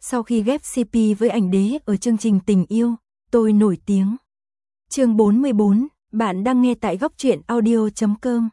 Sau khi ghép CP với ảnh đế ở chương trình Tình yêu, tôi nổi tiếng. Chương 44, bạn đang nghe tại góc truyện audio.com.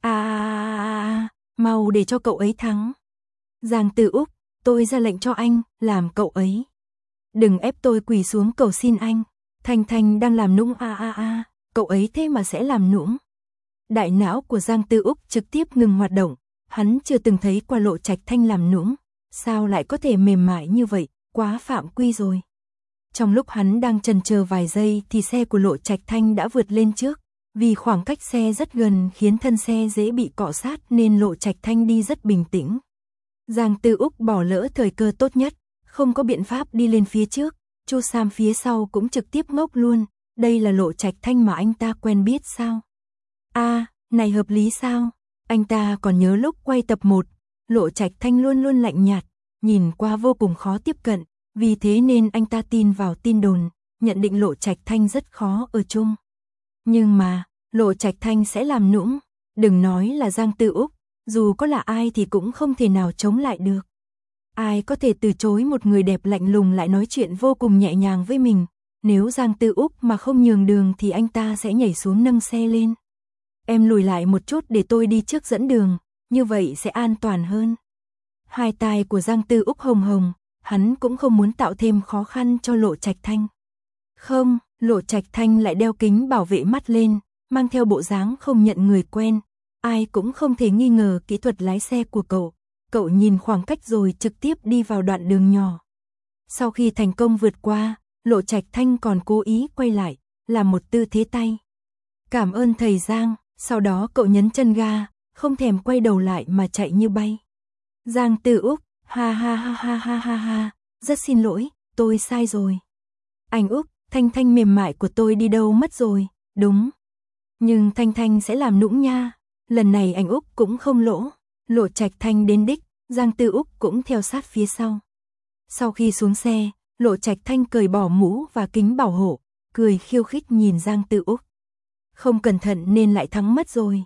Mau để cho cậu ấy thắng. Giang Tư Úc, tôi ra lệnh cho anh, làm cậu ấy. Đừng ép tôi quỳ xuống cầu xin anh. Thanh Thanh đang làm nũng cậu ấy thế mà sẽ làm nũng. Đại não của Giang Tư Úc trực tiếp ngừng hoạt động, hắn chưa từng thấy qua Lộ Trạch Thanh làm nũng, sao lại có thể mềm mại như vậy, quá phạm quy rồi. Trong lúc hắn đang chần chờ vài giây thì xe của Lộ Trạch Thanh đã vượt lên trước, vì khoảng cách xe rất gần khiến thân xe dễ bị cọ sát nên Lộ Trạch Thanh đi rất bình tĩnh. Giang Tư Úc bỏ lỡ thời cơ tốt nhất, không có biện pháp đi lên phía trước, Chu Sam phía sau cũng trực tiếp ngốc luôn, đây là Lộ Trạch Thanh mà anh ta quen biết sao? Này hợp lý sao? Anh ta còn nhớ lúc quay tập 1, Lộ Trạch Thanh luôn luôn lạnh nhạt, nhìn qua vô cùng khó tiếp cận, vì thế nên anh ta tin vào tin đồn, nhận định Lộ Trạch Thanh rất khó ở chung. Nhưng mà, Lộ Trạch Thanh sẽ làm nũng, đừng nói là Giang Tư Úc, dù có là ai thì cũng không thể nào chống lại được. Ai có thể từ chối một người đẹp lạnh lùng lại nói chuyện vô cùng nhẹ nhàng với mình, nếu Giang Tư Úc mà không nhường đường thì anh ta sẽ nhảy xuống nâng xe lên. Em lùi lại một chút để tôi đi trước dẫn đường, như vậy sẽ an toàn hơn. Hai tai của Giang Tư Úc hồng hồng, hắn cũng không muốn tạo thêm khó khăn cho Lộ Trạch Thanh. Không, Lộ Trạch Thanh lại đeo kính bảo vệ mắt lên, mang theo bộ dáng không nhận người quen, ai cũng không thể nghi ngờ kỹ thuật lái xe của cậu. Cậu nhìn khoảng cách rồi trực tiếp đi vào đoạn đường nhỏ. Sau khi thành công vượt qua, Lộ Trạch Thanh còn cố ý quay lại, làm một tư thế tay. Cảm ơn thầy Giang, sau đó cậu nhấn chân ga, không thèm quay đầu lại mà chạy như bay. Giang Tư Úc, ha, rất xin lỗi, tôi sai rồi. Anh Úc, Thanh Thanh mềm mại của tôi đi đâu mất rồi, đúng. Nhưng Thanh Thanh sẽ làm nũng nha, lần này anh Úc cũng không lỗ. Lộ Trạch Thanh đến đích, Giang Tư Úc cũng theo sát phía sau. Sau khi xuống xe, Lộ Trạch Thanh cởi bỏ mũ và kính bảo hộ, cười khiêu khích nhìn Giang Tư Úc. Không cẩn thận nên lại thắng mất rồi.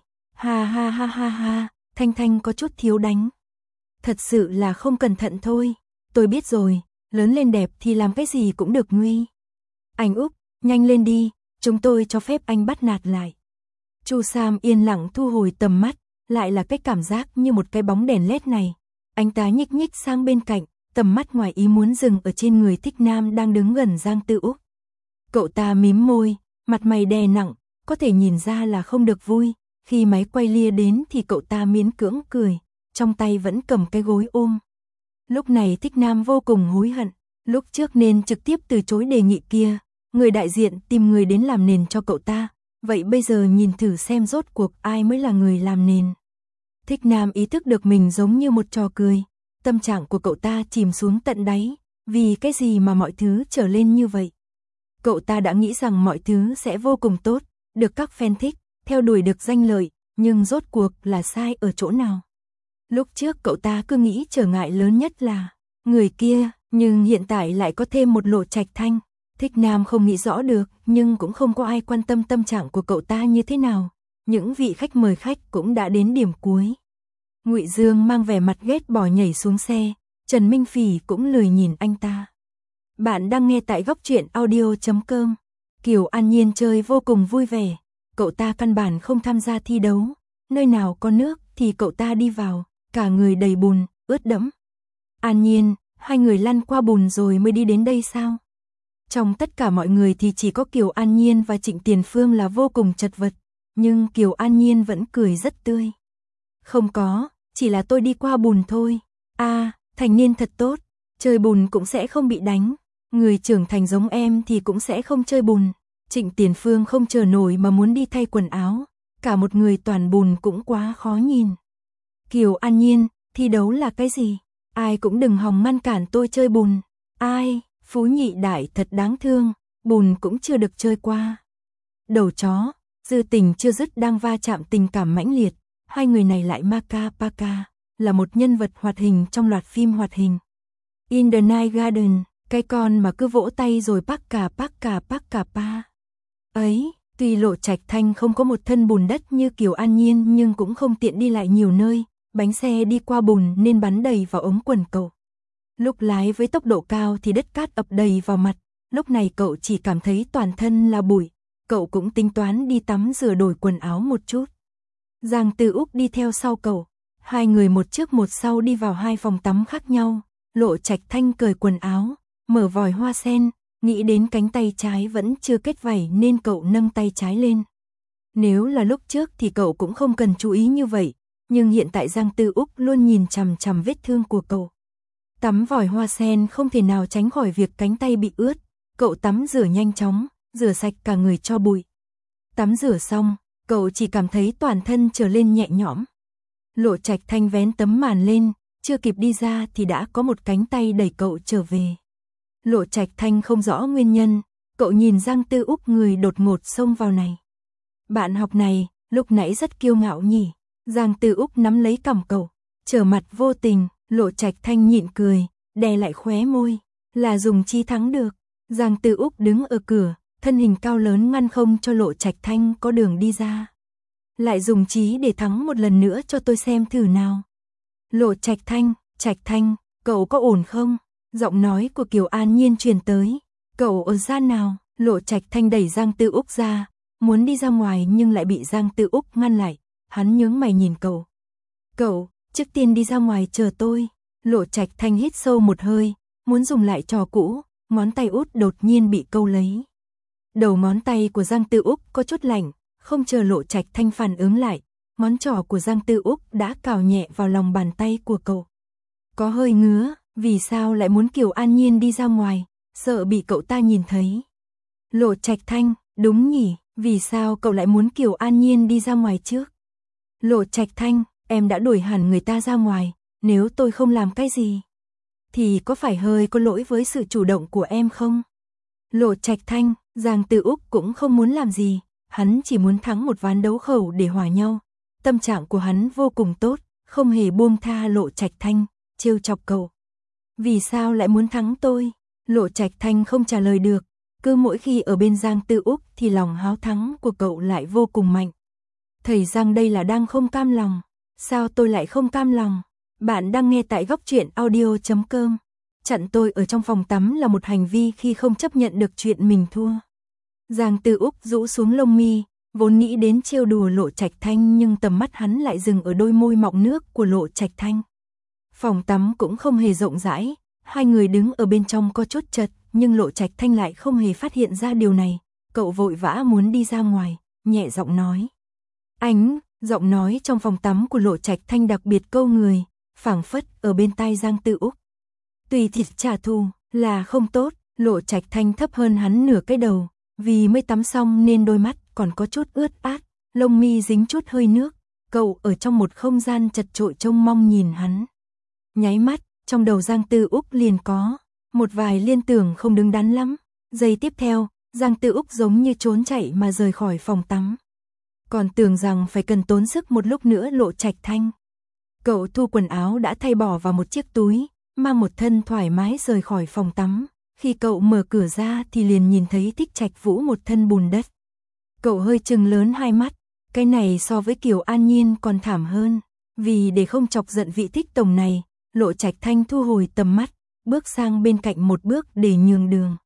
Ha, Thanh Thanh có chút thiếu đánh. Thật sự là không cẩn thận thôi, tôi biết rồi, lớn lên đẹp thì làm cái gì cũng được nguy. Anh Úc, nhanh lên đi, chúng tôi cho phép anh bắt nạt lại. Chu Sam yên lặng thu hồi tầm mắt. Lại là cái cảm giác như một cái bóng đèn led này. Anh ta nhích nhích sang bên cạnh, tầm mắt ngoài ý muốn dừng ở trên người Thích Nam đang đứng gần Giang Tư Úc. Cậu ta mím môi, mặt mày đè nặng, có thể nhìn ra là không được vui. Khi máy quay lia đến thì cậu ta miễn cưỡng cười, trong tay vẫn cầm cái gối ôm. Lúc này Thích Nam vô cùng hối hận, lúc trước nên trực tiếp từ chối đề nghị kia. Người đại diện tìm người đến làm nền cho cậu ta. Vậy bây giờ nhìn thử xem rốt cuộc ai mới là người làm nền. Thích Nam ý thức được mình giống như một trò cười, tâm trạng của cậu ta chìm xuống tận đáy, vì cái gì mà mọi thứ trở lên như vậy. Cậu ta đã nghĩ rằng mọi thứ sẽ vô cùng tốt, được các fan thích, theo đuổi được danh lợi, nhưng rốt cuộc là sai ở chỗ nào. Lúc trước cậu ta cứ nghĩ trở ngại lớn nhất là người kia, nhưng hiện tại lại có thêm một Lộ Trạch Thanh. Thích Nam không nghĩ rõ được, nhưng cũng không có ai quan tâm tâm trạng của cậu ta như thế nào. Những vị khách mời khách cũng đã đến điểm cuối. Ngụy Dương mang vẻ mặt ghét bỏ nhảy xuống xe, Trần Minh Phỉ cũng lười nhìn anh ta. Bạn đang nghe tại góc truyện audio.com. Kiều An Nhiên chơi vô cùng vui vẻ, cậu ta căn bản không tham gia thi đấu, nơi nào có nước thì cậu ta đi vào, cả người đầy bùn, ướt đẫm. An Nhiên, hai người lăn qua bùn rồi mới đi đến đây sao? Trong tất cả mọi người thì chỉ có Kiều An Nhiên và Trịnh Tiền Phương là vô cùng chật vật, nhưng Kiều An Nhiên vẫn cười rất tươi. Không có, chỉ là tôi đi qua bùn thôi. Thành niên thật tốt, chơi bùn cũng sẽ không bị đánh, người trưởng thành giống em thì cũng sẽ không chơi bùn. Trịnh Tiền Phương không chờ nổi mà muốn đi thay quần áo, cả một người toàn bùn cũng quá khó nhìn. Kiều An Nhiên, thi đấu là cái gì? Ai cũng đừng hòng ngăn cản tôi chơi bùn. Ai? Phú Nhị Đại thật đáng thương, bùn cũng chưa được chơi qua. Đầu chó, Dư Tình chưa dứt đang va chạm tình cảm mãnh liệt, hai người này lại Paka, là một nhân vật hoạt hình trong loạt phim hoạt hình. In the Night Garden, cái con mà cứ vỗ tay rồi Paka pa. Ấy, tuy Lộ Trạch Thanh không có một thân bùn đất như Kiều An Nhiên nhưng cũng không tiện đi lại nhiều nơi, bánh xe đi qua bùn nên bắn đầy vào ống quần cậu. Lúc lái với tốc độ cao thì đất cát ập đầy vào mặt, lúc này cậu chỉ cảm thấy toàn thân là bụi, cậu cũng tính toán đi tắm rửa đổi quần áo một chút. Giang Tư Úc đi theo sau cậu, hai người một trước một sau đi vào hai phòng tắm khác nhau, Lộ Trạch Thanh cởi quần áo, mở vòi hoa sen, nghĩ đến cánh tay trái vẫn chưa kết vảy nên cậu nâng tay trái lên. Nếu là lúc trước thì cậu cũng không cần chú ý như vậy, nhưng hiện tại Giang Tư Úc luôn nhìn chằm chằm vết thương của cậu. Tắm vòi hoa sen không thể nào tránh khỏi việc cánh tay bị ướt, cậu tắm rửa nhanh chóng, rửa sạch cả người cho bụi. Tắm rửa xong, cậu chỉ cảm thấy toàn thân trở lên nhẹ nhõm. Lộ Trạch Thanh vén tấm màn lên, chưa kịp đi ra thì đã có một cánh tay đẩy cậu trở về. Lộ Trạch Thanh không rõ nguyên nhân, cậu nhìn Giang Tư Úc người đột ngột xông vào này. Bạn học này, lúc nãy rất kiêu ngạo nhỉ? Giang Tư Úc nắm lấy cằm cậu, trở mặt vô tình, Lộ Trạch Thanh nhịn cười, đè lại khóe môi, là dùng chi thắng được. Giang Tư Úc đứng ở cửa, thân hình cao lớn ngăn không cho Lộ Trạch Thanh có đường đi ra. Lại dùng trí để thắng một lần nữa cho tôi xem thử nào. Lộ Trạch Thanh, cậu có ổn không? Giọng nói của Kiều An Nhiên truyền tới. Cậu ở ra nào? Lộ Trạch Thanh đẩy Giang Tư Úc ra, muốn đi ra ngoài nhưng lại bị Giang Tư Úc ngăn lại. Hắn nhướng mày nhìn cậu. Cậu, trước tiên đi ra ngoài chờ tôi. Lộ Trạch Thanh hít sâu một hơi, muốn dùng lại trò cũ, ngón tay út đột nhiên bị câu lấy. Đầu ngón tay của Giang Tư Úc có chút lạnh, không chờ Lộ Trạch Thanh phản ứng lại, ngón trỏ của Giang Tư Úc đã cào nhẹ vào lòng bàn tay của cậu. Có hơi ngứa, vì sao lại muốn Kiều An Nhiên đi ra ngoài, sợ bị cậu ta nhìn thấy. Lộ Trạch Thanh, đúng nhỉ, vì sao cậu lại muốn Kiều An Nhiên đi ra ngoài trước? Lộ Trạch Thanh, em đã đuổi hẳn người ta ra ngoài, nếu tôi không làm cái gì, thì có phải hơi có lỗi với sự chủ động của em không? Lộ Trạch Thanh, Giang Tư Úc cũng không muốn làm gì, hắn chỉ muốn thắng một ván đấu khẩu để hòa nhau. Tâm trạng của hắn vô cùng tốt, không hề buông tha Lộ Trạch Thanh, trêu chọc cậu. Vì sao lại muốn thắng tôi? Lộ Trạch Thanh không trả lời được, cứ mỗi khi ở bên Giang Tư Úc thì lòng háo thắng của cậu lại vô cùng mạnh. Thầy Giang đây là đang không cam lòng. Sao tôi lại không cam lòng? Bạn đang nghe tại Góc Truyện Audio.com. Chặn tôi ở trong phòng tắm là một hành vi khi không chấp nhận được chuyện mình thua. Giang Tư Úc rũ xuống lông mi, vốn nghĩ đến trêu đùa Lộ Trạch Thanh nhưng tầm mắt hắn lại dừng ở đôi môi mọng nước của Lộ Trạch Thanh. Phòng tắm cũng không hề rộng rãi, hai người đứng ở bên trong có chút chật, nhưng Lộ Trạch Thanh lại không hề phát hiện ra điều này. Cậu vội vã muốn đi ra ngoài, nhẹ giọng nói. Giọng nói trong phòng tắm của Lộ Trạch Thanh đặc biệt câu người, phảng phất ở bên tai Giang Tư Úc. Tùy thịt trả thù là không tốt, Lộ Trạch Thanh thấp hơn hắn nửa cái đầu, vì mới tắm xong nên đôi mắt còn có chút ướt át, lông mi dính chút hơi nước, cậu ở trong một không gian chật chội trông mong nhìn hắn. Nháy mắt, trong đầu Giang Tư Úc liền có một vài liên tưởng không đứng đắn lắm. Giây tiếp theo, Giang Tư Úc giống như trốn chạy mà rời khỏi phòng tắm. Còn tưởng rằng phải cần tốn sức một lúc nữa Lộ Trạch Thanh. Cậu thu quần áo đã thay bỏ vào một chiếc túi, mang một thân thoải mái rời khỏi phòng tắm. Khi cậu mở cửa ra thì liền nhìn thấy Thích Trạch Vũ một thân bùn đất. Cậu hơi trừng lớn hai mắt, cái này so với Kiều An Nhiên còn thảm hơn. Vì để không chọc giận vị Thích tổng này, Lộ Trạch Thanh thu hồi tầm mắt, bước sang bên cạnh một bước để nhường đường.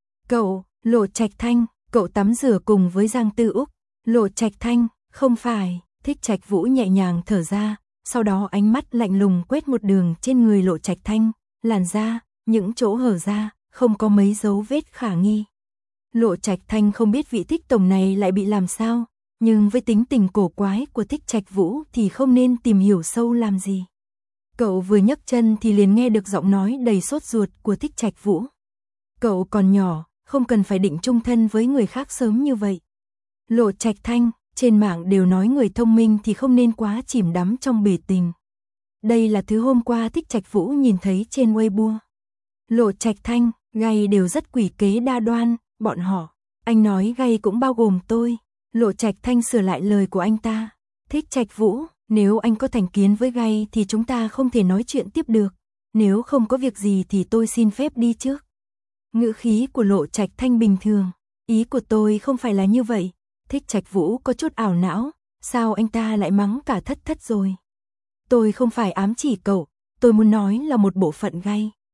Lộ Trạch Thanh, cậu tắm rửa cùng với Giang Tư Úc. Lộ Trạch Thanh, không phải, Thích Trạch Vũ nhẹ nhàng thở ra, sau đó ánh mắt lạnh lùng quét một đường trên người Lộ Trạch Thanh, làn da, những chỗ hở ra, không có mấy dấu vết khả nghi. Lộ Trạch Thanh không biết vị Thích tổng này lại bị làm sao, nhưng với tính tình cổ quái của Thích Trạch Vũ thì không nên tìm hiểu sâu làm gì. Cậu vừa nhấc chân thì liền nghe được giọng nói đầy sốt ruột của Thích Trạch Vũ. Cậu còn nhỏ, không cần phải định chung thân với người khác sớm như vậy. Lộ Trạch Thanh, trên mạng đều nói người thông minh thì không nên quá chìm đắm trong bể tình. Đây là thứ hôm qua Thích Trạch Vũ nhìn thấy trên Weibo. Lộ Trạch Thanh, gay đều rất quỷ kế đa đoan, bọn họ. Anh nói gay cũng bao gồm tôi. Lộ Trạch Thanh sửa lại lời của anh ta. Thích Trạch Vũ, nếu anh có thành kiến với gay thì chúng ta không thể nói chuyện tiếp được. Nếu không có việc gì thì tôi xin phép đi trước. Ngữ khí của Lộ Trạch Thanh bình thường. Ý của tôi không phải là như vậy. Thích Trạch Vũ có chút ảo não. Sao anh ta lại mắng cả thất rồi? Tôi không phải ám chỉ cậu. Tôi muốn nói là một bộ phận gay.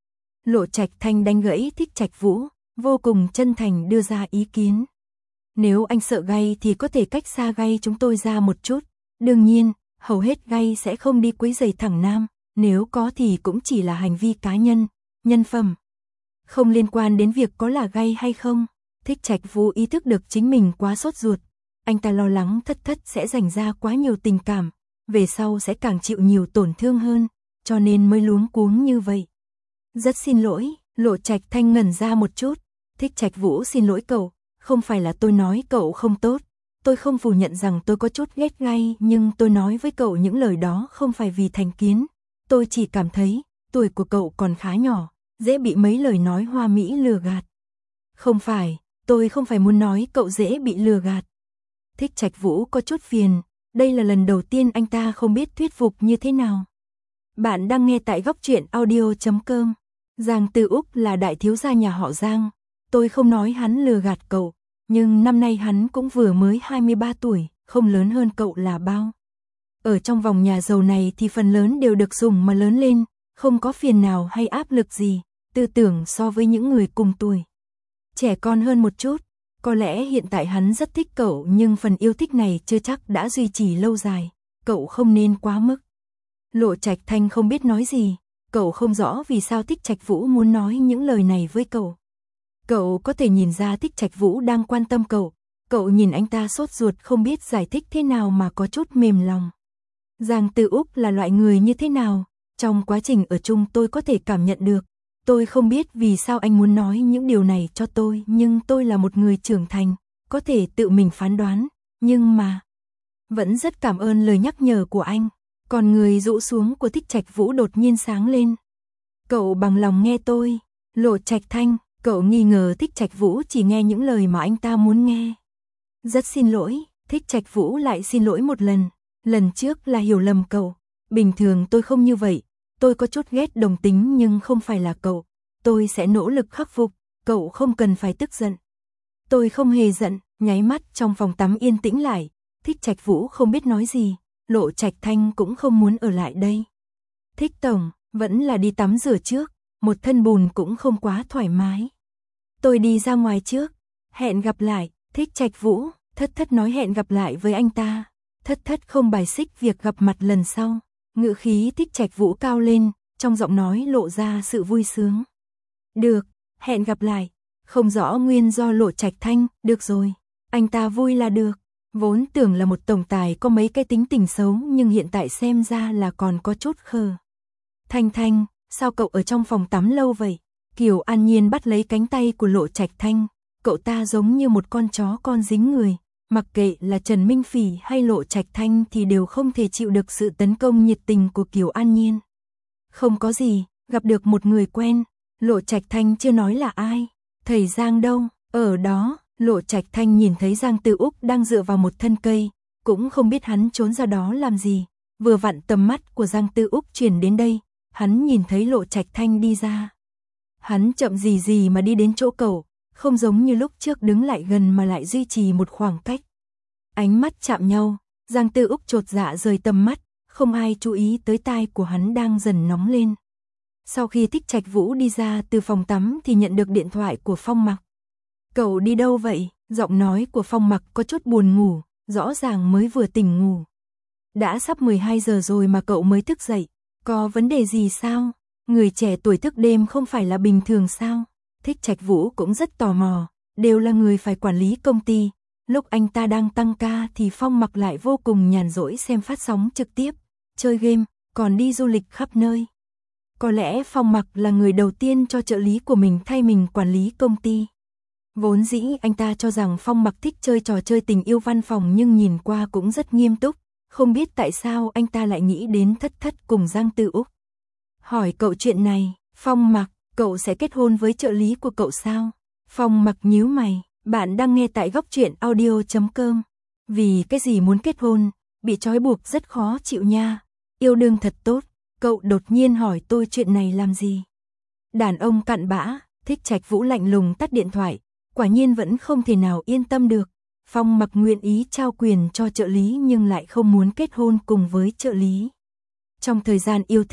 Lộ Trạch Thanh đánh gãy Thích Trạch Vũ, vô cùng chân thành đưa ra ý kiến. Nếu anh sợ gay thì có thể cách xa gay chúng tôi ra một chút. Đương nhiên, hầu hết gay sẽ không đi quấy rầy thẳng nam, nếu có thì cũng chỉ là hành vi cá nhân, nhân phẩm. Không liên quan đến việc có là gay hay không. Thích Trạch Vũ ý thức được chính mình quá sốt ruột. Anh ta lo lắng Thất Thất sẽ dành ra quá nhiều tình cảm, về sau sẽ càng chịu nhiều tổn thương hơn, cho nên mới luống cuống như vậy. Rất xin lỗi, Lộ Trạch Thanh ngẩn ra một chút. Thích Trạch Vũ xin lỗi cậu, không phải là tôi nói cậu không tốt. Tôi không phủ nhận rằng tôi có chút ghét gay, nhưng tôi nói với cậu những lời đó không phải vì thành kiến. Tôi chỉ cảm thấy, tuổi của cậu còn khá nhỏ, dễ bị mấy lời nói hoa mỹ lừa gạt. Không phải, tôi không phải muốn nói cậu dễ bị lừa gạt. Thích Trạch Vũ có chút phiền, đây là lần đầu tiên anh ta không biết thuyết phục như thế nào. Bạn đang nghe tại Góc Truyện Audio.com. Giang Tư Úc là đại thiếu gia nhà họ Giang. Tôi không nói hắn lừa gạt cậu, nhưng năm nay hắn cũng vừa mới 23 tuổi, không lớn hơn cậu là bao. Ở trong vòng nhà giàu này thì phần lớn đều được dùng mà lớn lên, không có phiền nào hay áp lực gì, tư tưởng so với những người cùng tuổi. Trẻ con hơn một chút, có lẽ hiện tại hắn rất thích cậu nhưng phần yêu thích này chưa chắc đã duy trì lâu dài, cậu không nên quá mức. Lộ Trạch Thanh không biết nói gì, cậu không rõ vì sao Thích Trạch Vũ muốn nói những lời này với cậu. Cậu có thể nhìn ra Thích Trạch Vũ đang quan tâm cậu nhìn anh ta sốt ruột không biết giải thích thế nào mà có chút mềm lòng. Giang Tư Úc là loại người như thế nào, trong quá trình ở chung tôi có thể cảm nhận được. Tôi không biết vì sao anh muốn nói những điều này cho tôi, nhưng tôi là một người trưởng thành, có thể tự mình phán đoán, nhưng mà vẫn rất cảm ơn lời nhắc nhở của anh. Còn người rũ xuống của Thích Trạch Vũ đột nhiên sáng lên. Cậu bằng lòng nghe tôi, Lộ Trạch Thanh, cậu nghi ngờ Thích Trạch Vũ chỉ nghe những lời mà anh ta muốn nghe. Rất xin lỗi, Thích Trạch Vũ lại xin lỗi một lần trước là hiểu lầm cậu. Bình thường tôi không như vậy, tôi có chút ghét đồng tính nhưng không phải là cậu. Tôi sẽ nỗ lực khắc phục, cậu không cần phải tức giận. Tôi không hề giận, nháy mắt trong phòng tắm yên tĩnh lại, Thích Trạch Vũ không biết nói gì. Lộ Trạch Thanh cũng không muốn ở lại đây. Thích tổng, vẫn là đi tắm rửa trước, một thân bùn cũng không quá thoải mái. Tôi đi ra ngoài trước, hẹn gặp lại. Thích Trạch Vũ, Thất Thất nói hẹn gặp lại với anh ta. Thất Thất không bài xích việc gặp mặt lần sau. Ngữ khí Thích Trạch Vũ cao lên, trong giọng nói lộ ra sự vui sướng. Được, hẹn gặp lại. Không rõ nguyên do Lộ Trạch Thanh, được rồi, anh ta vui là được. Vốn tưởng là một tổng tài có mấy cái tính tình xấu nhưng hiện tại xem ra là còn có chút khờ. Thanh Thanh, sao cậu ở trong phòng tắm lâu vậy? Kiều An Nhiên bắt lấy cánh tay của Lộ Trạch Thanh, cậu ta giống như một con chó con dính người, mặc kệ là Trần Minh Phỉ hay Lộ Trạch Thanh thì đều không thể chịu được sự tấn công nhiệt tình của Kiều An Nhiên. Không có gì, gặp được một người quen, Lộ Trạch Thanh chưa nói là ai, thầy Giang đâu, ở đó. Lộ Trạch Thanh nhìn thấy Giang Tư Úc đang dựa vào một thân cây, cũng không biết hắn trốn ra đó làm gì. Vừa vặn tầm mắt của Giang Tư Úc chuyển đến đây, hắn nhìn thấy Lộ Trạch Thanh đi ra. Hắn chậm gì mà đi đến chỗ cậu, không giống như lúc trước đứng lại gần mà lại duy trì một khoảng cách. Ánh mắt chạm nhau, Giang Tư Úc chột dạ rời tầm mắt, không ai chú ý tới tai của hắn đang dần nóng lên. Sau khi Thích Trạch Vũ đi ra từ phòng tắm thì nhận được điện thoại của Phong Mặc. Cậu đi đâu vậy? Giọng nói của Phong Mặc có chút buồn ngủ, rõ ràng mới vừa tỉnh ngủ. Đã sắp 12 giờ rồi mà cậu mới thức dậy, có vấn đề gì sao? Người trẻ tuổi thức đêm không phải là bình thường sao? Thích Trạch Vũ cũng rất tò mò, đều là người phải quản lý công ty. Lúc anh ta đang tăng ca thì Phong Mặc lại vô cùng nhàn rỗi xem phát sóng trực tiếp, chơi game, còn đi du lịch khắp nơi. Có lẽ Phong Mặc là người đầu tiên cho trợ lý của mình thay mình quản lý công ty. Vốn dĩ anh ta cho rằng Phong Mặc thích chơi trò chơi tình yêu văn phòng nhưng nhìn qua cũng rất nghiêm túc, không biết tại sao anh ta lại nghĩ đến Thất Thất cùng Giang Tư Úc. Hỏi cậu chuyện này, Phong Mặc, cậu sẽ kết hôn với trợ lý của cậu sao? Phong Mặc nhíu mày, bạn đang nghe tại Góc Truyện Audio.com. Vì cái gì muốn kết hôn, bị trói buộc rất khó chịu nha, yêu đương thật tốt, cậu đột nhiên hỏi tôi chuyện này làm gì? Đàn ông cặn bã, Thích Trạch Vũ lạnh lùng tắt điện thoại. Quả nhiên vẫn không thể nào yên tâm được. Phong Mặc nguyện ý trao quyền cho trợ lý nhưng lại không muốn kết hôn cùng với trợ lý. Trong thời gian yêu thích,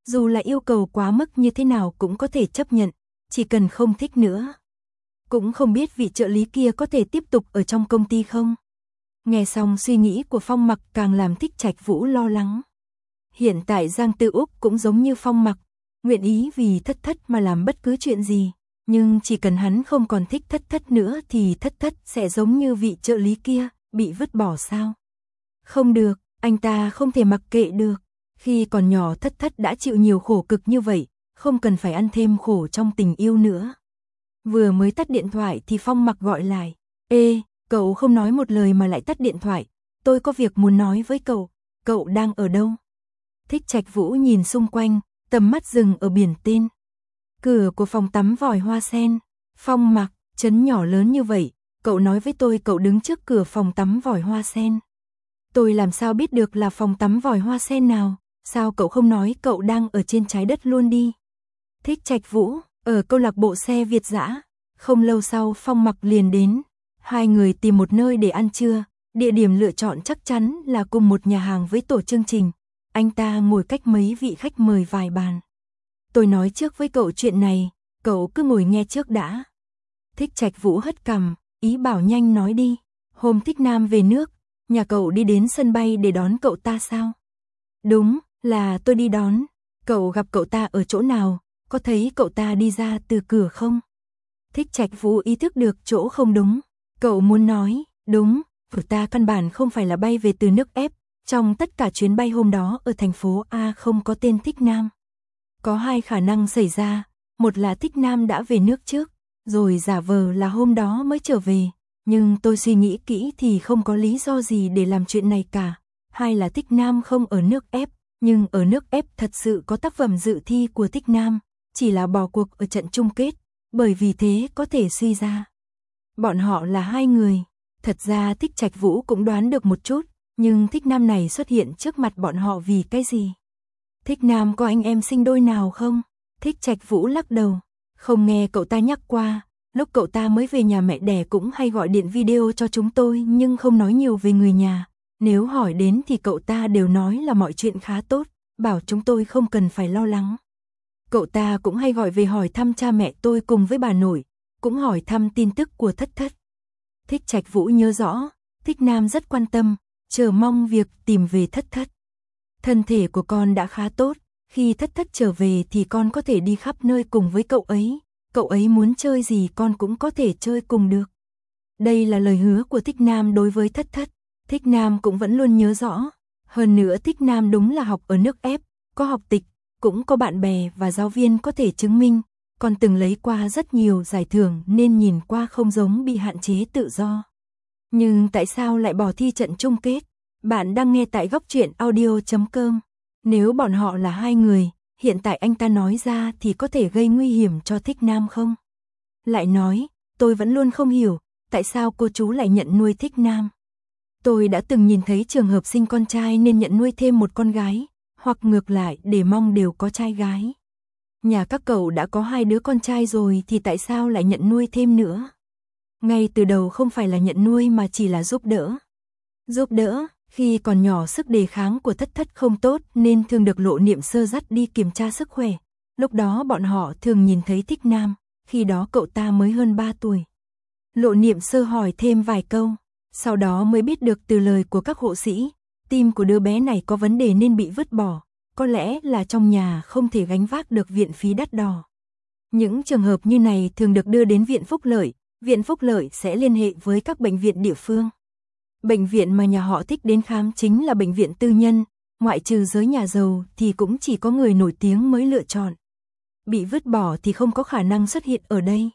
Dù là yêu cầu quá mức như thế nào cũng có thể chấp nhận, chỉ cần không thích nữa. Cũng không biết vị trợ lý kia có thể tiếp tục ở trong công ty không. Nghe xong suy nghĩ của Phong Mặc càng làm Thích Trạch Vũ lo lắng. Hiện tại Giang Tư Úc cũng giống như Phong Mặc, nguyện ý vì Thất Thất mà làm bất cứ chuyện gì. Nhưng chỉ cần hắn không còn thích Thất Thất nữa thì Thất Thất sẽ giống như vị trợ lý kia, bị vứt bỏ sao? Không được, anh ta không thể mặc kệ được. Khi còn nhỏ Thất Thất đã chịu nhiều khổ cực như vậy, không cần phải ăn thêm khổ trong tình yêu nữa. Vừa mới tắt điện thoại thì Phong Mặc gọi lại. Ê, cậu không nói một lời mà lại tắt điện thoại. Tôi có việc muốn nói với cậu. Cậu đang ở đâu? Thích Trạch Vũ nhìn xung quanh, tầm mắt dừng ở biển tên. Cửa của phòng tắm vòi hoa sen. Phong Mặc, trấn nhỏ lớn như vậy, cậu nói với tôi cậu đứng trước cửa phòng tắm vòi hoa sen. Tôi làm sao biết được là phòng tắm vòi hoa sen nào, sao cậu không nói cậu đang ở trên trái đất luôn đi. Thích Trạch Vũ, ở câu lạc bộ xe Việt dã. Không lâu sau Phong Mặc liền đến. Hai người tìm một nơi để ăn trưa, địa điểm lựa chọn chắc chắn là cùng một nhà hàng với tổ chương trình. Anh ta ngồi cách mấy vị khách mời vài bàn. Tôi nói trước với cậu chuyện này, cậu cứ ngồi nghe trước đã. Thích Trạch Vũ hất cằm, ý bảo nhanh nói đi. Hôm Thích Nam về nước, nhà cậu đi đến sân bay để đón cậu ta sao? Đúng, là tôi đi đón. Cậu gặp cậu ta ở chỗ nào, có thấy cậu ta đi ra từ cửa không? Thích Trạch Vũ ý thức được chỗ không đúng. Cậu muốn nói, đúng, cậu ta căn bản không phải là bay về từ nước F. Trong tất cả chuyến bay hôm đó ở thành phố A không có tên Thích Nam. Có hai khả năng xảy ra, một là Thích Nam đã về nước trước, rồi giả vờ là hôm đó mới trở về. Nhưng tôi suy nghĩ kỹ thì không có lý do gì để làm chuyện này cả. Hai là Thích Nam không ở nước F, nhưng ở nước F thật sự có tác phẩm dự thi của Thích Nam, chỉ là bỏ cuộc ở trận chung kết, bởi vì thế có thể suy ra. Bọn họ là hai người. Thật ra Thích Trạch Vũ cũng đoán được một chút, nhưng Thích Nam này xuất hiện trước mặt bọn họ vì cái gì? Thích Nam có anh em sinh đôi nào không? Thích Trạch Vũ lắc đầu, không nghe cậu ta nhắc qua. Lúc cậu ta mới về nhà mẹ đẻ cũng hay gọi điện video cho chúng tôi nhưng không nói nhiều về người nhà. Nếu hỏi đến thì cậu ta đều nói là mọi chuyện khá tốt, bảo chúng tôi không cần phải lo lắng. Cậu ta cũng hay gọi về hỏi thăm cha mẹ tôi cùng với bà nội, cũng hỏi thăm tin tức của Thất Thất. Thích Trạch Vũ nhớ rõ, Thích Nam rất quan tâm, chờ mong việc tìm về Thất Thất. Thân thể của con đã khá tốt, khi Thất Thất trở về thì con có thể đi khắp nơi cùng với cậu ấy muốn chơi gì con cũng có thể chơi cùng được. Đây là lời hứa của Thích Nam đối với Thất Thất, Thích Nam cũng vẫn luôn nhớ rõ. Hơn nữa Thích Nam đúng là học ở nước F, có học tịch, cũng có bạn bè và giáo viên có thể chứng minh, còn từng lấy qua rất nhiều giải thưởng nên nhìn qua không giống bị hạn chế tự do. Nhưng tại sao lại bỏ thi trận chung kết? Bạn đang nghe tại Góc Truyện Audio.com. Nếu bọn họ là hai người, hiện tại anh ta nói ra thì có thể gây nguy hiểm cho Thích Nam không? Lại nói, tôi vẫn luôn không hiểu, tại sao cô chú lại nhận nuôi Thích Nam? Tôi đã từng nhìn thấy trường hợp sinh con trai nên nhận nuôi thêm một con gái, hoặc ngược lại để mong đều có trai gái. Nhà các cậu đã có hai đứa con trai rồi thì tại sao lại nhận nuôi thêm nữa? Ngay từ đầu không phải là nhận nuôi mà chỉ là giúp đỡ. Giúp đỡ, khi còn nhỏ sức đề kháng của Thất Thất không tốt nên thường được Lộ Niệm Sơ dắt đi kiểm tra sức khỏe. Lúc đó bọn họ thường nhìn thấy Thích Nam, khi đó cậu ta mới hơn 3 tuổi. Lộ Niệm Sơ hỏi thêm vài câu, sau đó mới biết được từ lời của các hộ sĩ, tim của đứa bé này có vấn đề nên bị vứt bỏ, có lẽ là trong nhà không thể gánh vác được viện phí đắt đỏ. Những trường hợp như này thường được đưa đến Viện Phúc Lợi sẽ liên hệ với các bệnh viện địa phương. Bệnh viện mà nhà họ Thích đến khám chính là bệnh viện tư nhân, ngoại trừ giới nhà giàu thì cũng chỉ có người nổi tiếng mới lựa chọn. Bị vứt bỏ thì không có khả năng xuất hiện ở đây.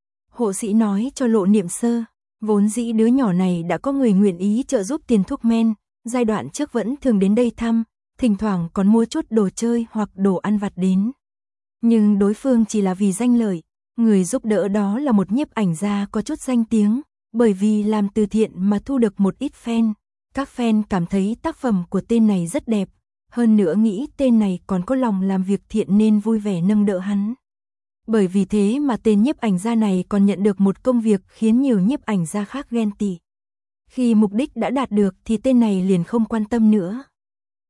Hộ sĩ nói cho Lộ Niệm Sơ, vốn dĩ đứa nhỏ này đã có người nguyện ý trợ giúp tiền thuốc men, giai đoạn trước vẫn thường đến đây thăm, thỉnh thoảng còn mua chút đồ chơi hoặc đồ ăn vặt đến. Nhưng đối phương chỉ là vì danh lợi, người giúp đỡ đó là một nhiếp ảnh gia có chút danh tiếng, bởi vì làm từ thiện mà thu được một ít fan. Các fan cảm thấy tác phẩm của tên này rất đẹp, hơn nữa nghĩ tên này còn có lòng làm việc thiện nên vui vẻ nâng đỡ hắn. Bởi vì thế mà tên nhiếp ảnh gia này còn nhận được một công việc khiến nhiều nhiếp ảnh gia khác ghen tị. Khi mục đích đã đạt được thì tên này liền không quan tâm nữa.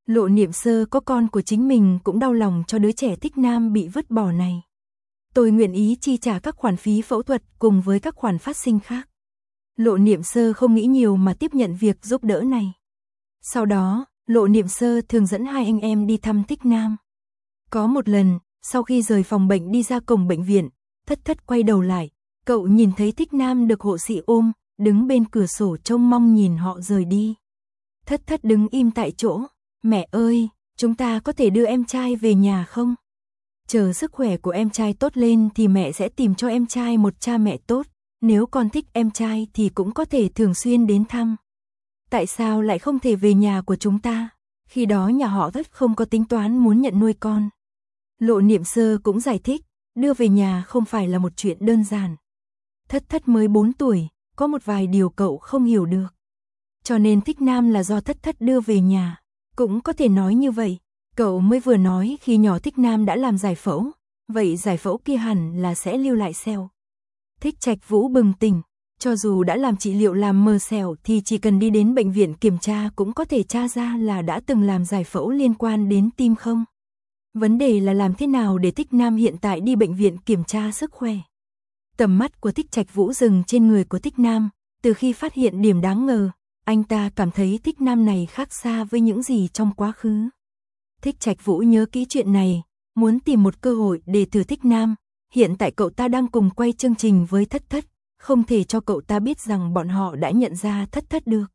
Lộ Niệm Sơ có con của chính mình cũng đau lòng cho đứa trẻ Thích Nam bị vứt bỏ này. Tôi nguyện ý chi trả các khoản phí phẫu thuật cùng với các khoản phát sinh khác. Lộ Niệm Sơ không nghĩ nhiều mà tiếp nhận việc giúp đỡ này. Sau đó, Lộ Niệm Sơ thường dẫn hai anh em đi thăm Thích Nam. Có một lần, sau khi rời phòng bệnh đi ra cổng bệnh viện, Thất Thất quay đầu lại, cậu nhìn thấy Thích Nam được hộ sĩ ôm, đứng bên cửa sổ trông mong nhìn họ rời đi. Thất Thất đứng im tại chỗ, mẹ ơi, chúng ta có thể đưa em trai về nhà không? Chờ sức khỏe của em trai tốt lên thì mẹ sẽ tìm cho em trai một cha mẹ tốt, nếu con thích em trai thì cũng có thể thường xuyên đến thăm. Tại sao lại không thể về nhà của chúng ta? Khi đó nhà họ Thất không có tính toán muốn nhận nuôi con. Lộ Niệm Sơ cũng giải thích, đưa về nhà không phải là một chuyện đơn giản. Thất Thất mới 4 tuổi, có một vài điều cậu không hiểu được. Cho nên Thích Nam là do Thất Thất đưa về nhà. Cũng có thể nói như vậy, cậu mới vừa nói khi nhỏ Thích Nam đã làm giải phẫu, vậy giải phẫu kia hẳn là sẽ lưu lại sẹo. Thích Trạch Vũ bừng tỉnh, cho dù đã làm trị liệu làm mờ sẹo thì chỉ cần đi đến bệnh viện kiểm tra cũng có thể tra ra là đã từng làm giải phẫu liên quan đến tim không. Vấn đề là làm thế nào để Thích Nam hiện tại đi bệnh viện kiểm tra sức khỏe. Tầm mắt của Thích Trạch Vũ dừng trên người của Thích Nam, từ khi phát hiện điểm đáng ngờ, anh ta cảm thấy Thích Nam này khác xa với những gì trong quá khứ. Thích Trạch Vũ nhớ kỹ chuyện này, muốn tìm một cơ hội để thử Thích Nam. Hiện tại cậu ta đang cùng quay chương trình với Thất Thất, không thể cho cậu ta biết rằng bọn họ đã nhận ra Thất Thất được.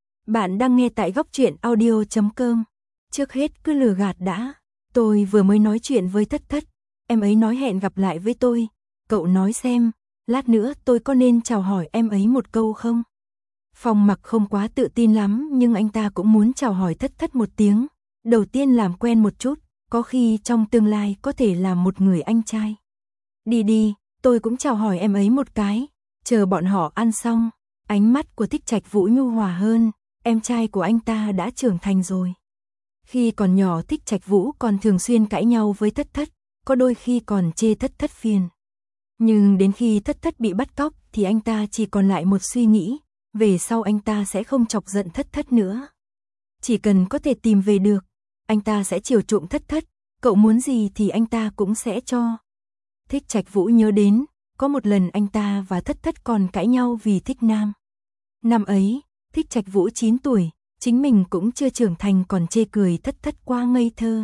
Bạn đang nghe tại Góc Truyện Audio.com. Trước hết cứ lừa gạt đã. Tôi vừa mới nói chuyện với Thất Thất, em ấy nói hẹn gặp lại với tôi. Cậu nói xem, lát nữa tôi có nên chào hỏi em ấy một câu không? Phong Mặc không quá tự tin lắm nhưng anh ta cũng muốn chào hỏi Thất Thất một tiếng. Đầu tiên làm quen một chút, có khi trong tương lai có thể làm một người anh trai. Đi đi, tôi cũng chào hỏi em ấy một cái. Chờ bọn họ ăn xong, ánh mắt của Thích Trạch Vũ nhu hòa hơn, em trai của anh ta đã trưởng thành rồi. Khi còn nhỏ Thích Trạch Vũ còn thường xuyên cãi nhau với Thất Thất, có đôi khi còn chê Thất Thất phiền. Nhưng đến khi Thất Thất bị bắt cóc thì anh ta chỉ còn lại một suy nghĩ, về sau anh ta sẽ không chọc giận Thất Thất nữa. Chỉ cần có thể tìm về được, anh ta sẽ chiều chuộng Thất Thất, cậu muốn gì thì anh ta cũng sẽ cho. Thích Trạch Vũ nhớ đến, có một lần anh ta và Thất Thất còn cãi nhau vì Thích Nam. Năm ấy, Thích Trạch Vũ 9 tuổi, chính mình cũng chưa trưởng thành còn chê cười Thất Thất quá ngây thơ.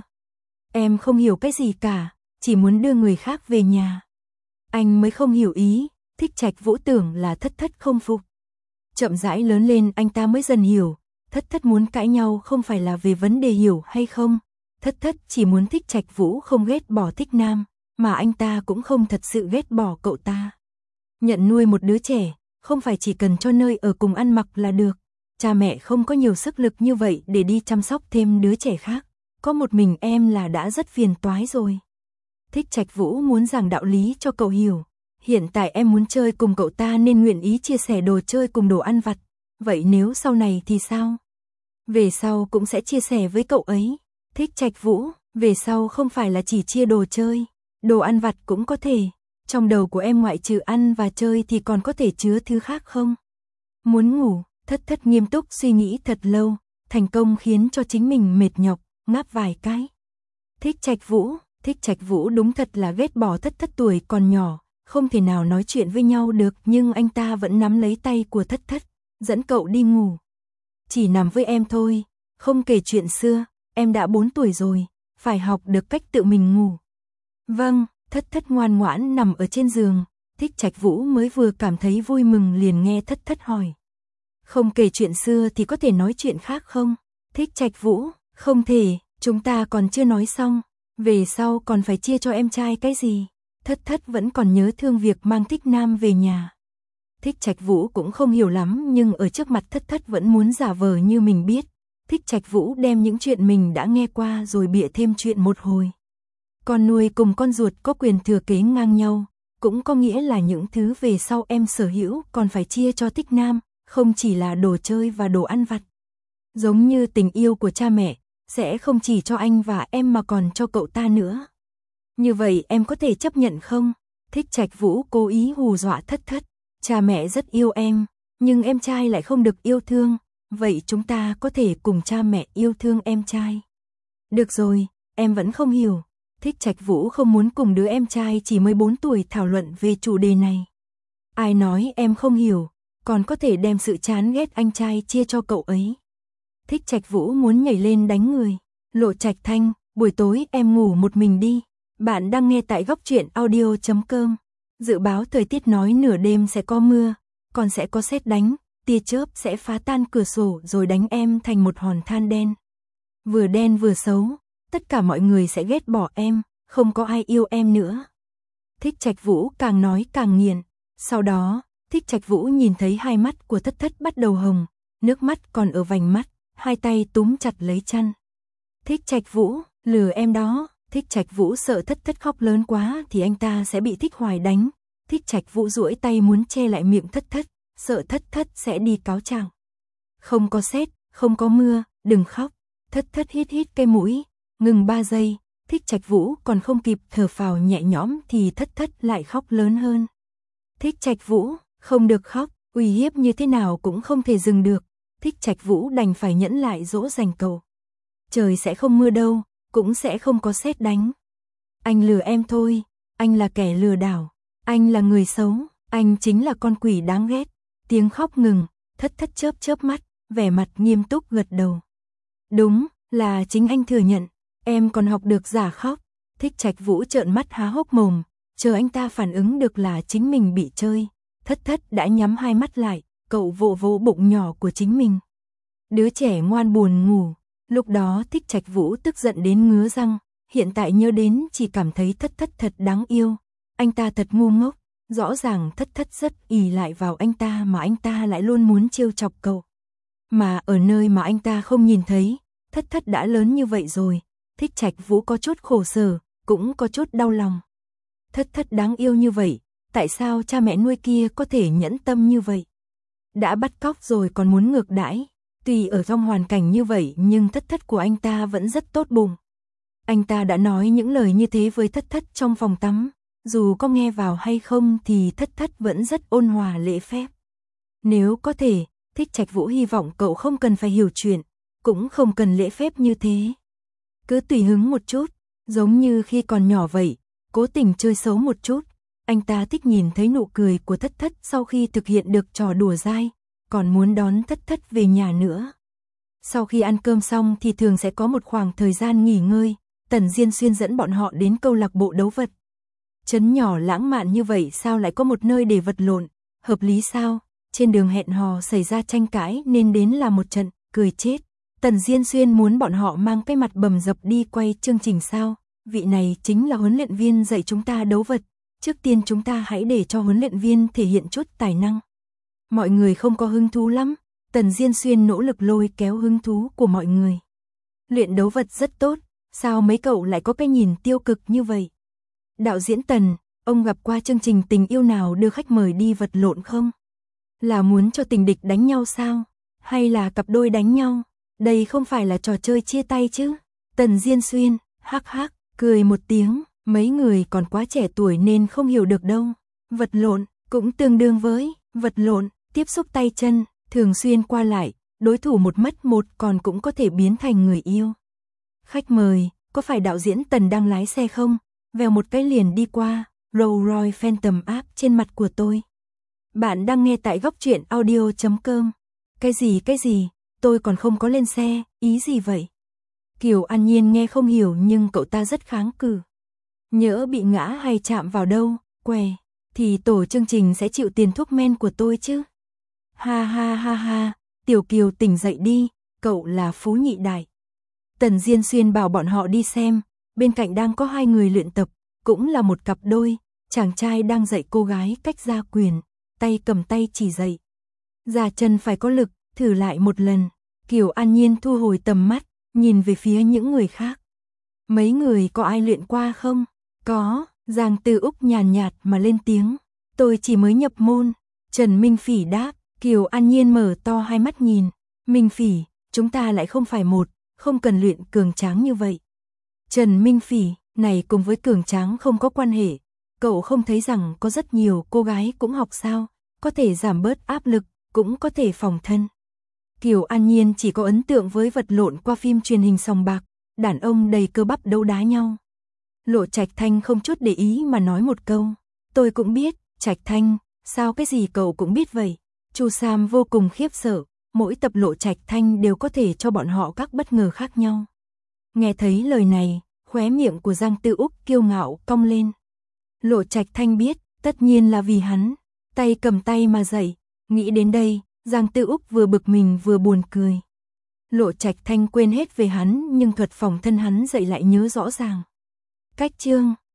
Em không hiểu cái gì cả, chỉ muốn đưa người khác về nhà. Anh mới không hiểu ý, Thích Trạch Vũ tưởng là Thất Thất không phục. Chậm rãi lớn lên anh ta mới dần hiểu, Thất Thất muốn cãi nhau không phải là về vấn đề hiểu hay không. Thất Thất chỉ muốn Thích Trạch Vũ không ghét bỏ Thích Nam, mà anh ta cũng không thật sự ghét bỏ cậu ta. Nhận nuôi một đứa trẻ, không phải chỉ cần cho nơi ở cùng ăn mặc là được. Cha mẹ không có nhiều sức lực như vậy để đi chăm sóc thêm đứa trẻ khác. Có một mình em là đã rất phiền toái rồi. Thích Trạch Vũ muốn giảng đạo lý cho cậu hiểu. Hiện tại em muốn chơi cùng cậu ta nên nguyện ý chia sẻ đồ chơi cùng đồ ăn vặt. Vậy nếu sau này thì sao? Về sau cũng sẽ chia sẻ với cậu ấy. Thích Trạch Vũ, về sau không phải là chỉ chia đồ chơi. Đồ ăn vặt cũng có thể. Trong đầu của em ngoại trừ ăn và chơi thì còn có thể chứa thứ khác không? Muốn ngủ, Thất Thất nghiêm túc suy nghĩ thật lâu, thành công khiến cho chính mình mệt nhọc, ngáp vài cái. Thích Trạch Vũ đúng thật là ghét bỏ Thất Thất tuổi còn nhỏ, không thể nào nói chuyện với nhau được nhưng anh ta vẫn nắm lấy tay của Thất Thất, dẫn cậu đi ngủ. Chỉ nằm với em thôi, không kể chuyện xưa, em đã 4 tuổi rồi, phải học được cách tự mình ngủ. Vâng, Thất Thất ngoan ngoãn nằm ở trên giường, Thích Trạch Vũ mới vừa cảm thấy vui mừng liền nghe Thất Thất hỏi. Không kể chuyện xưa thì có thể nói chuyện khác không? Thích Trạch Vũ, không thể, chúng ta còn chưa nói xong, về sau còn phải chia cho em trai cái gì? Thất Thất vẫn còn nhớ thương việc mang Thích Nam về nhà. Thích Trạch Vũ cũng không hiểu lắm nhưng ở trước mặt Thất Thất vẫn muốn giả vờ như mình biết. Thích Trạch Vũ đem những chuyện mình đã nghe qua rồi bịa thêm chuyện một hồi. Con nuôi cùng con ruột có quyền thừa kế ngang nhau, cũng có nghĩa là những thứ về sau em sở hữu còn phải chia cho Thích Nam, không chỉ là đồ chơi và đồ ăn vặt. Giống như tình yêu của cha mẹ, sẽ không chỉ cho anh và em mà còn cho cậu ta nữa. Như vậy em có thể chấp nhận không? Thích Trạch Vũ cố ý hù dọa Thất Thất. Cha mẹ rất yêu em, nhưng em trai lại không được yêu thương. Vậy chúng ta có thể cùng cha mẹ yêu thương em trai. Được rồi, em vẫn không hiểu. Thích Trạch Vũ không muốn cùng đứa em trai chỉ 14 tuổi thảo luận về chủ đề này. Ai nói em không hiểu, còn có thể đem sự chán ghét anh trai chia cho cậu ấy. Thích Trạch Vũ muốn nhảy lên đánh người. Lộ Trạch Thanh, buổi tối em ngủ một mình đi. Bạn đang nghe tại góc truyện audio.com. Dự báo thời tiết nói nửa đêm sẽ có mưa, còn sẽ có sét đánh, tia chớp sẽ phá tan cửa sổ rồi đánh em thành một hòn than đen. Vừa đen vừa xấu, tất cả mọi người sẽ ghét bỏ em, không có ai yêu em nữa. Thích Trạch Vũ càng nói càng nghiền. Sau đó, Thích Trạch Vũ nhìn thấy hai mắt của Thất Thất bắt đầu hồng, nước mắt còn ở vành mắt, hai tay túm chặt lấy chăn. Thích Trạch Vũ, lừa em đó. Thích Trạch Vũ sợ Thất Thất khóc lớn quá thì anh ta sẽ bị Thích Hoài đánh. Thích Trạch Vũ duỗi tay muốn che lại miệng Thất Thất, sợ Thất Thất sẽ đi cáo trạng. Không có sét, không có mưa, đừng khóc. Thất Thất hít hít cái mũi, ngừng 3 giây, Thích Trạch Vũ còn không kịp thở phào nhẹ nhõm thì Thất Thất lại khóc lớn hơn. Thích Trạch Vũ, không được khóc, uy hiếp như thế nào cũng không thể dừng được. Thích Trạch Vũ đành phải nhẫn lại dỗ dành cậu. Trời sẽ không mưa đâu, cũng sẽ không có sét đánh. Anh lừa em thôi, anh là kẻ lừa đảo, anh là người xấu, anh chính là con quỷ đáng ghét. Tiếng khóc ngừng, Thất Thất chớp chớp mắt, vẻ mặt nghiêm túc gật đầu. Đúng, là chính anh thừa nhận, em còn học được giả khóc. Thích Trạch Vũ trợn mắt há hốc mồm, chờ anh ta phản ứng được là chính mình bị chơi. Thất Thất đã nhắm hai mắt lại, cậu vỗ vỗ bụng nhỏ của chính mình. Đứa trẻ ngoan buồn ngủ. Lúc đó Thích Trạch Vũ tức giận đến ngứa răng, hiện tại nhớ đến chỉ cảm thấy Thất Thất thật đáng yêu. Anh ta thật ngu ngốc, rõ ràng Thất Thất rất ỷ lại vào anh ta mà anh ta lại luôn muốn trêu chọc cậu. Mà ở nơi mà anh ta không nhìn thấy, Thất Thất đã lớn như vậy rồi. Thích Trạch Vũ có chút khổ sở, cũng có chút đau lòng. Thất Thất đáng yêu như vậy, tại sao cha mẹ nuôi kia có thể nhẫn tâm như vậy? Đã bắt cóc rồi còn muốn ngược đãi. Tuy ở trong hoàn cảnh như vậy nhưng Thất Thất của anh ta vẫn rất tốt bụng. Anh ta đã nói những lời như thế với Thất Thất trong phòng tắm, dù có nghe vào hay không thì Thất Thất vẫn rất ôn hòa lễ phép. Nếu có thể, Thích Trạch Vũ hy vọng cậu không cần phải hiểu chuyện, cũng không cần lễ phép như thế. Cứ tùy hứng một chút, giống như khi còn nhỏ vậy, cố tình chơi xấu một chút. Anh ta thích nhìn thấy nụ cười của Thất Thất sau khi thực hiện được trò đùa dai, còn muốn đón Thất Thất về nhà nữa. Sau khi ăn cơm xong thì thường sẽ có một khoảng thời gian nghỉ ngơi, Tần Diên Xuyên dẫn bọn họ đến câu lạc bộ đấu vật. Trấn nhỏ lãng mạn như vậy sao lại có một nơi để vật lộn, hợp lý sao? Trên đường hẹn hò xảy ra tranh cãi nên đến là một trận, cười chết. Tần Diên Xuyên muốn bọn họ mang cái mặt bầm dập đi quay chương trình sao? Vị này chính là huấn luyện viên dạy chúng ta đấu vật. Trước tiên chúng ta hãy để cho huấn luyện viên thể hiện chút tài năng. Mọi người không có hứng thú lắm, Tần Diên Xuyên nỗ lực lôi kéo hứng thú của mọi người. Luyện đấu vật rất tốt, sao mấy cậu lại có cái nhìn tiêu cực như vậy? Đạo diễn Tần, ông gặp qua chương trình tình yêu nào đưa khách mời đi vật lộn không? Là muốn cho tình địch đánh nhau sao? Hay là cặp đôi đánh nhau? Đây không phải là trò chơi chia tay chứ? Tần Diên Xuyên, hắc hắc, cười một tiếng, mấy người còn quá trẻ tuổi nên không hiểu được đâu. Vật lộn, cũng tương đương với vật lộn, tiếp xúc tay chân, thường xuyên qua lại, đối thủ một mất một còn cũng có thể biến thành người yêu. Khách mời, có phải đạo diễn Tần đang lái xe không? Vèo một cái liền đi qua, Rolls Royce Phantom áp trên mặt của tôi. Bạn đang nghe tại góc truyện audio.com. Cái gì, tôi còn không có lên xe, ý gì vậy? Kiều An Nhiên nghe không hiểu nhưng cậu ta rất kháng cự. Nhỡ bị ngã hay chạm vào đâu, què, thì tổ chương trình sẽ chịu tiền thuốc men của tôi chứ. Ha ha ha ha, Tiểu Kiều tỉnh dậy đi, cậu là phú nhị đại. Tần Diên Xuyên bảo bọn họ đi xem, bên cạnh đang có hai người luyện tập, cũng là một cặp đôi, chàng trai đang dạy cô gái cách ra quyền, tay cầm tay chỉ dạy. Ra chân phải có lực, thử lại một lần. Kiều An Nhiên thu hồi tầm mắt, nhìn về phía những người khác. Mấy người có ai luyện qua không? Có, Giang Tư Úc nhàn nhạt mà lên tiếng. Tôi chỉ mới nhập môn. Trần Minh Phỉ đáp. Kiều An Nhiên mở to hai mắt nhìn. Minh Phỉ, chúng ta lại không phải một, không cần luyện cường tráng như vậy. Trần Minh Phỉ, này cùng với cường tráng không có quan hệ. Cậu không thấy rằng có rất nhiều cô gái cũng học sao, có thể giảm bớt áp lực, cũng có thể phòng thân. Kiều An Nhiên chỉ có ấn tượng với vật lộn qua phim truyền hình sòng bạc, đàn ông đầy cơ bắp đấu đá nhau. Lộ Trạch Thanh không chút để ý mà nói một câu, tôi cũng biết. Trạch Thanh, sao cái gì cậu cũng biết vậy? Chu Sam vô cùng khiếp sợ, mỗi tập Lộ Trạch Thanh đều có thể cho bọn họ các bất ngờ khác nhau. Nghe thấy lời này, khóe miệng của Giang Tư Úc kiêu ngạo cong lên. Lộ Trạch Thanh biết, tất nhiên là vì hắn, tay cầm tay mà dậy. Nghĩ đến đây, Giang Tư Úc vừa bực mình vừa buồn cười. Lộ Trạch Thanh quên hết về hắn nhưng thuật phòng thân hắn dậy lại nhớ rõ ràng. Cách chương